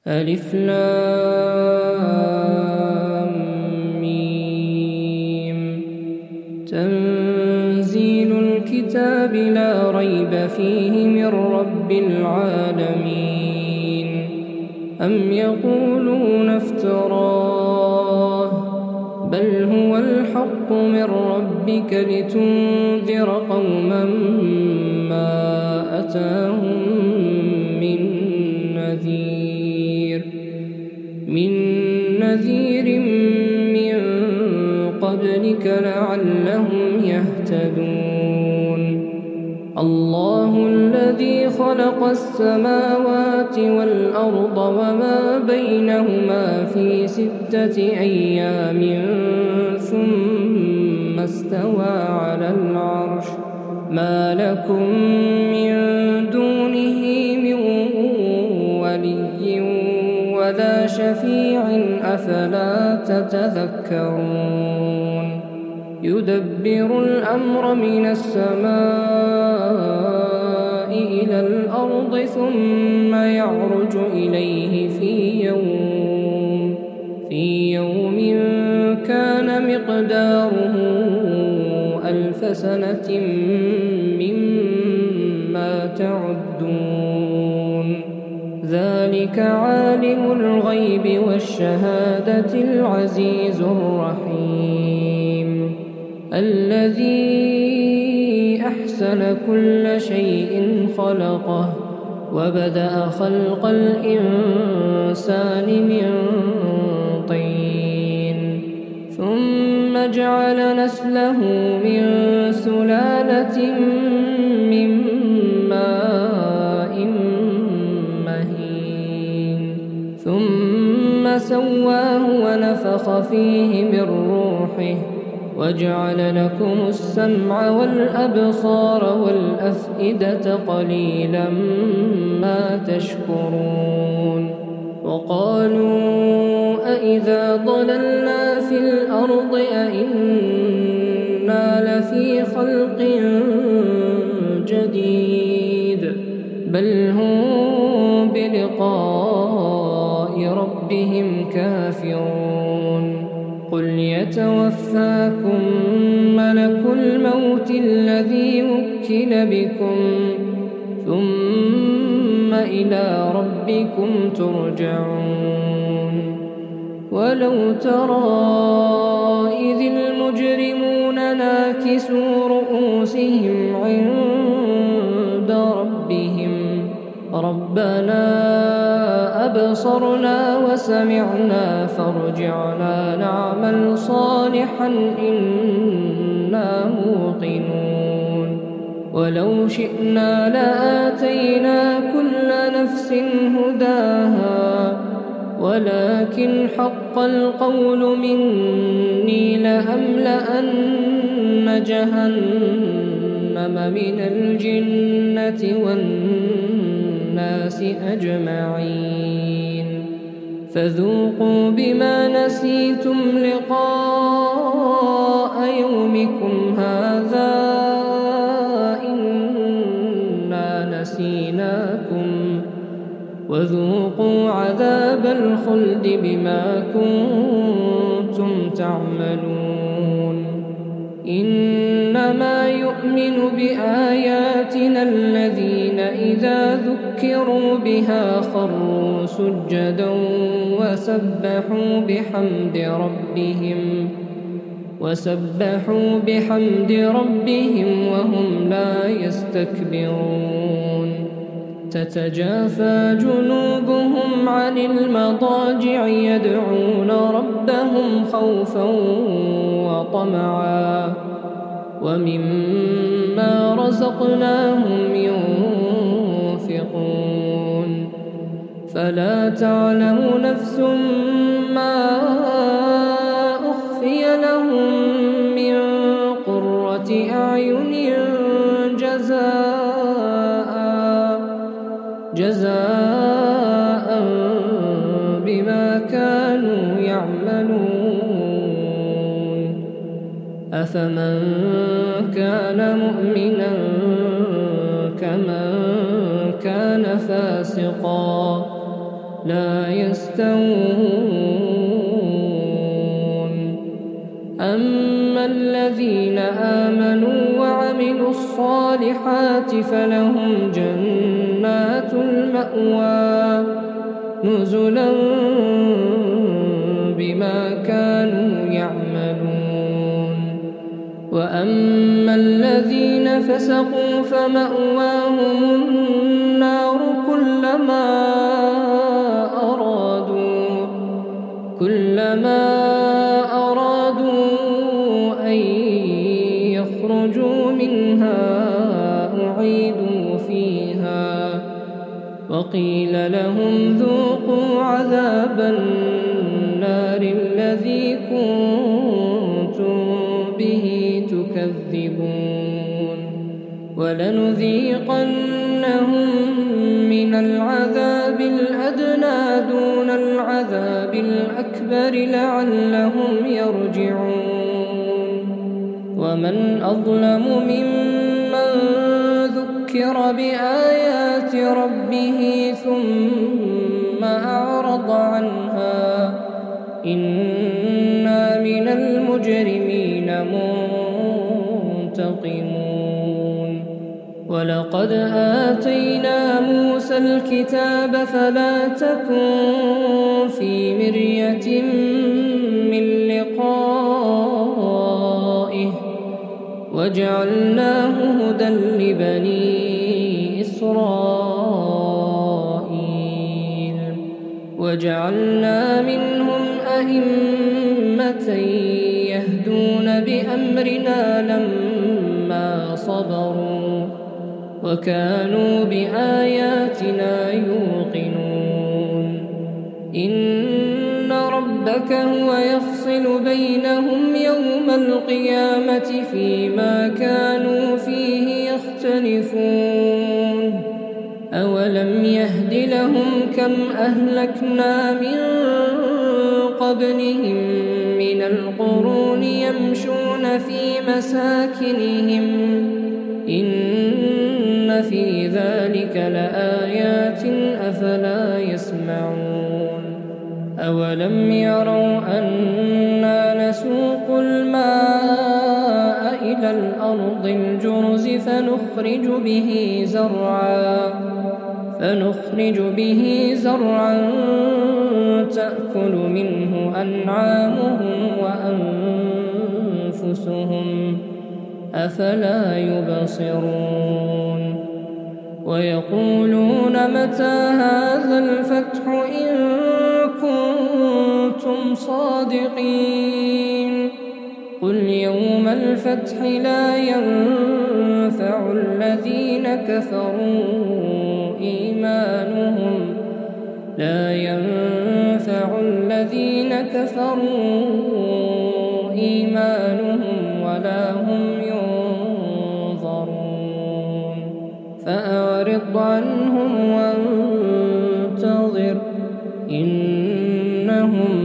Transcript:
ألف لام ميم. تنزيل الكتاب لا ريب فيه من رب العالمين. أم يقولون افتراه بل هو الحق من ربك لتنذر قوما ما أتاهم من نذير من قبلك لعلهم يهتدون. الله الذي خلق السماوات والأرض وما بينهما في 6 أيام ثم استوى على العرش ما لكم من دونه من ولي ولا شفيع أفلا تتذكرون. يدبر الأمر من السماء إلى الأرض ثم يعرج إليه في يوم كان مقداره 1000 سنة مما تعدون. ذلك عالم الغيب والشهادة العزيز الرحيم الذي أحسن كل شيء خلقه وبدأ خلق الإنسان من طين ثم جعل نسله من سلالة من ماء مهين ثم سواه ونفخ فيه من روحه وجعل لكم السمع والأبصار والأفئدة قليلا ما تشكرون. وقالوا أإذا ضللنا في الأرض أإنا لفي خلق جديد بل هم بلقاء ربهم كافرون. قل يتوفاكم ملك الموت الذي وكل بكم ثم إلى ربكم ترجعون. ولو ترى إذ المجرمون ناكسوا رؤوسهم عند ربهم ربنا أبصرنا وسمعنا فارجعنا نعمل صالحا إنا موقنون. ولو شئنا لآتينا كل نفس هداها ولكن حق القول مني لأملأن جهنم من الجنة والناس أجمعين. فذوقوا بما نسيتم لقاء يومكم هذا إنا نسيناكم وذوقوا عذاب الخلد بما كنتم تعملون. إنما يؤمن بآياتنا الذين إذا ذكروا بها خروا سجدا وسبحوا بحمد ربهم وهم لا يستكبرون. تتجافى جنوبهم عن المضاجع يدعون ربهم خوفا وطمعا ومما رزقناهم ينفقون. فلا تعلم نفس ما أخفي لهم من قرة أعين جزاء بما كانوا يعملون. أفمن كان مؤمنا كمن كان فاسقا لا يستوون. أما الذين آمنوا وعملوا الصالحات فلهم جنات المأوى نزلا بما كانوا يعملون. وأما الذين فسقوا فمأواهم النار كلما أرادوا أن يخرجوا منها أعيدوا فيها وقيل لهم ذوقوا عذاب النار الذي كنتم به تكذبون. ولنذيقنهم من العذاب الأدنى دون العذاب الأكبر لعلهم يرجعون. ومن أظلم ممن ذكر بآيات ربه ثم أعرض عنها إنا من المجرمين منتقمون. ولقد آتينا موسى الكتاب فلا تكن في مرية من لقائه وجعلناه هدى لبني إسرائيل وجعلنا منهم أئمة يهدون بأمرنا لما صبروا وكانوا بآياتنا يوقنون. إن ربك هو يفصل بينهم يوم القيامة فيما كانوا فيه يختلفون. أولم يهد لهم كم أهلكنا من قبلهم من القرون يمشون في مساكنهم إن في ذلك لآيات أفلا يسمعون. أولم يروا أنا نسوق الماء إلى الأرض الجرز فنخرج به زرعا تأكل منه أنعامهم وأنفسهم أفلا يبصرون. ويقولون متى هذا الفتح إن كنتم صادقين قل يوم الفتح لا ينفع الذين كفروا إيمانهم ولا هم ينظرون. فأعرض عنهم وانتظر إنهم